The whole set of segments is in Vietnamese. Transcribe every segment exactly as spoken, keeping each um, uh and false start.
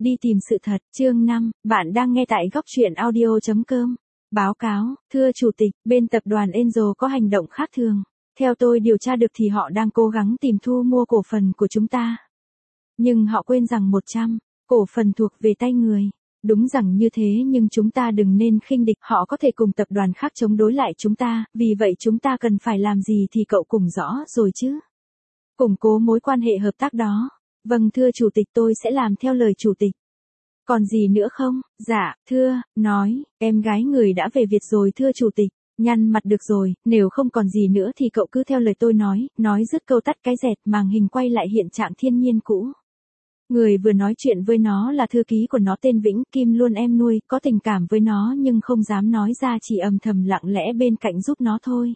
Đi tìm sự thật, chương năm, bạn đang nghe tại góc truyện audio chấm com. Báo cáo, thưa Chủ tịch, bên tập đoàn Angel có hành động khác thường. Theo tôi điều tra được thì họ đang cố gắng tìm thu mua cổ phần của chúng ta. Nhưng họ quên rằng một trăm cổ phần thuộc về tay người. Đúng rằng như thế nhưng chúng ta đừng nên khinh địch, họ có thể cùng tập đoàn khác chống đối lại chúng ta, vì vậy chúng ta cần phải làm gì thì cậu cùng rõ rồi chứ. Củng cố mối quan hệ hợp tác đó. Vâng thưa Chủ tịch, tôi sẽ làm theo lời Chủ tịch. Còn gì nữa không? Dạ, thưa, nói, em gái người đã về Việt rồi thưa Chủ tịch. Nhăn mặt được rồi, nếu không còn gì nữa thì cậu cứ theo lời tôi nói, nói dứt câu tắt cái dẹt, màn hình quay lại hiện trạng thiên nhiên cũ. Người vừa nói chuyện với nó là thư ký của nó tên Vĩnh Kim, luôn em nuôi, có tình cảm với nó nhưng không dám nói ra, chỉ âm thầm lặng lẽ bên cạnh giúp nó thôi.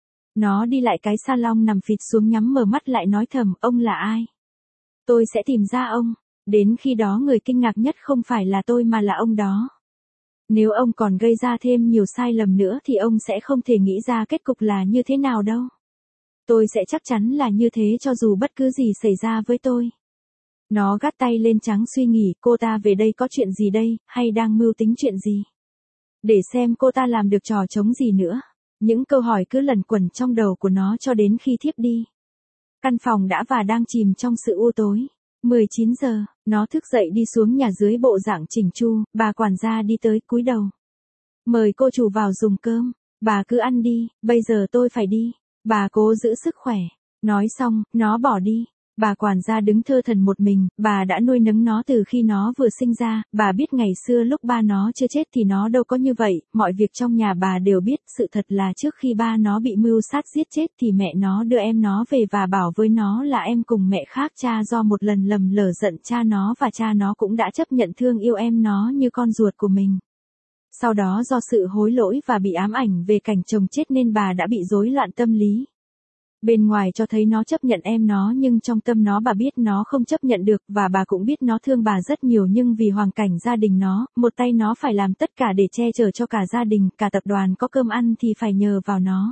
Nó đi lại cái salon nằm phịch xuống, nhắm mở mắt lại nói thầm, ông là ai? Tôi sẽ tìm ra ông. Đến khi đó người kinh ngạc nhất không phải là tôi mà là ông đó. Nếu ông còn gây ra thêm nhiều sai lầm nữa thì ông sẽ không thể nghĩ ra kết cục là như thế nào đâu. Tôi sẽ chắc chắn là như thế cho dù bất cứ gì xảy ra với tôi. Nó gắt tay lên trán suy nghĩ, cô ta về đây có chuyện gì đây, hay đang mưu tính chuyện gì? Để xem cô ta làm được trò trống gì nữa. Những câu hỏi cứ lẩn quẩn trong đầu của nó cho đến khi thiếp đi. Căn phòng đã và đang chìm trong sự u tối. mười chín giờ, nó thức dậy đi xuống nhà dưới bộ dạng chỉnh chu, bà quản gia đi tới cúi đầu. Mời cô chủ vào dùng cơm, bà cứ ăn đi, bây giờ tôi phải đi. Bà cố giữ sức khỏe. Nói xong, nó bỏ đi. Bà quản gia đứng thơ thẩn một mình, bà đã nuôi nấng nó từ khi nó vừa sinh ra, bà biết ngày xưa lúc ba nó chưa chết thì nó đâu có như vậy, mọi việc trong nhà bà đều biết, sự thật là trước khi ba nó bị mưu sát giết chết thì mẹ nó đưa em nó về và bảo với nó là em cùng mẹ khác cha, do một lần lầm lỡ giận cha nó và cha nó cũng đã chấp nhận thương yêu em nó như con ruột của mình. Sau đó do sự hối lỗi và bị ám ảnh về cảnh chồng chết nên bà đã bị rối loạn tâm lý. Bên ngoài cho thấy nó chấp nhận em nó nhưng trong tâm nó bà biết nó không chấp nhận được, và bà cũng biết nó thương bà rất nhiều nhưng vì hoàn cảnh gia đình nó, một tay nó phải làm tất cả để che chở cho cả gia đình, cả tập đoàn có cơm ăn thì phải nhờ vào nó.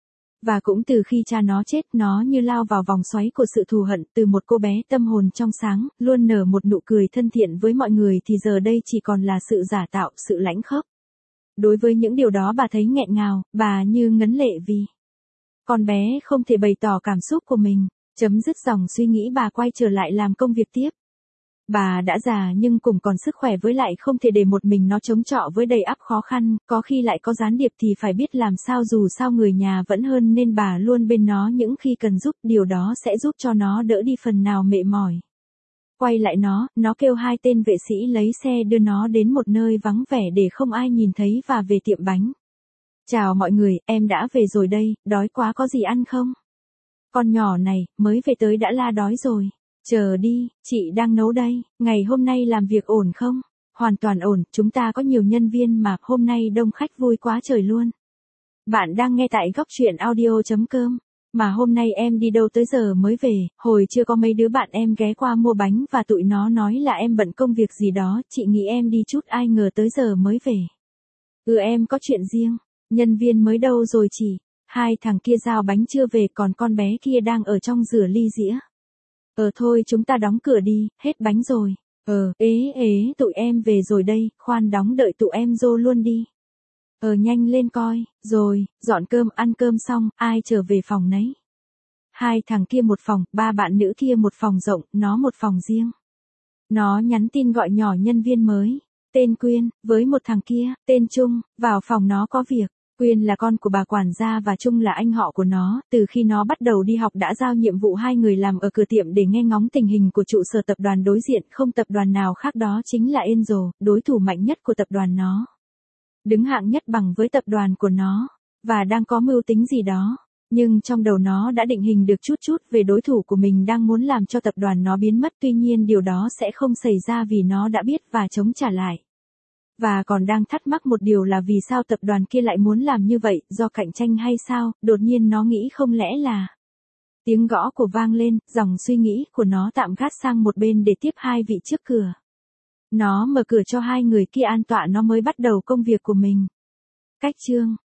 Và cũng từ khi cha nó chết, nó như lao vào vòng xoáy của sự thù hận, từ một cô bé tâm hồn trong sáng, luôn nở một nụ cười thân thiện với mọi người thì giờ đây chỉ còn là sự giả tạo, sự lãnh khốc. Đối với những điều đó bà thấy nghẹn ngào, bà như ngấn lệ vì con bé không thể bày tỏ cảm xúc của mình. Chấm dứt dòng suy nghĩ, bà quay trở lại làm công việc tiếp. Bà đã già nhưng cũng còn sức khỏe, với lại không thể để một mình nó chống chọi với đầy ắp khó khăn, có khi lại có gián điệp thì phải biết làm sao, dù sao người nhà vẫn hơn nên bà luôn bên nó những khi cần giúp, điều đó sẽ giúp cho nó đỡ đi phần nào mệt mỏi. Quay lại nó, nó kêu hai tên vệ sĩ lấy xe đưa nó đến một nơi vắng vẻ để không ai nhìn thấy và về tiệm bánh. Chào mọi người, em đã về rồi đây, đói quá có gì ăn không? Con nhỏ này, mới về tới đã la đói rồi. Chờ đi, chị đang nấu đây, ngày hôm nay làm việc ổn không? Hoàn toàn ổn, chúng ta có nhiều nhân viên mà, hôm nay đông khách vui quá trời luôn. Bạn đang nghe tại góc truyện audio chấm com. Mà hôm nay em đi đâu tới giờ mới về, hồi chưa có mấy đứa bạn em ghé qua mua bánh và tụi nó nói là em bận công việc gì đó, chị nghĩ em đi chút, ai ngờ tới giờ mới về. Ừ, em có chuyện riêng. Nhân viên mới đâu rồi chị? Hai thằng kia giao bánh chưa về, còn con bé kia đang ở trong rửa ly dĩa. Ờ thôi chúng ta đóng cửa đi, hết bánh rồi. Ờ, ế ế, tụi em về rồi đây, khoan đóng đợi tụi em vô luôn đi. Ờ nhanh lên coi, rồi, dọn cơm, ăn cơm xong, ai trở về phòng nấy. Hai thằng kia một phòng, ba bạn nữ kia một phòng rộng, nó một phòng riêng. Nó nhắn tin gọi nhỏ nhân viên mới, tên Quyên, với một thằng kia, tên Trung, vào phòng nó có việc. Quyên là con của bà quản gia và Trung là anh họ của nó, từ khi nó bắt đầu đi học đã giao nhiệm vụ hai người làm ở cửa tiệm để nghe ngóng tình hình của trụ sở tập đoàn đối diện, không tập đoàn nào khác, đó chính là Angel, đối thủ mạnh nhất của tập đoàn nó. Đứng hạng nhất bằng với tập đoàn của nó, và đang có mưu tính gì đó. Nhưng trong đầu nó đã định hình được chút chút về đối thủ của mình đang muốn làm cho tập đoàn nó biến mất, tuy nhiên điều đó sẽ không xảy ra vì nó đã biết và chống trả lại. Và còn đang thắc mắc một điều là vì sao tập đoàn kia lại muốn làm như vậy, do cạnh tranh hay sao, đột nhiên nó nghĩ không lẽ là... Tiếng gõ của vang lên, dòng suy nghĩ của nó tạm gác sang một bên để tiếp hai vị trước cửa. Nó mở cửa cho hai người kia an tọa, nó mới bắt đầu công việc của mình. Cách chương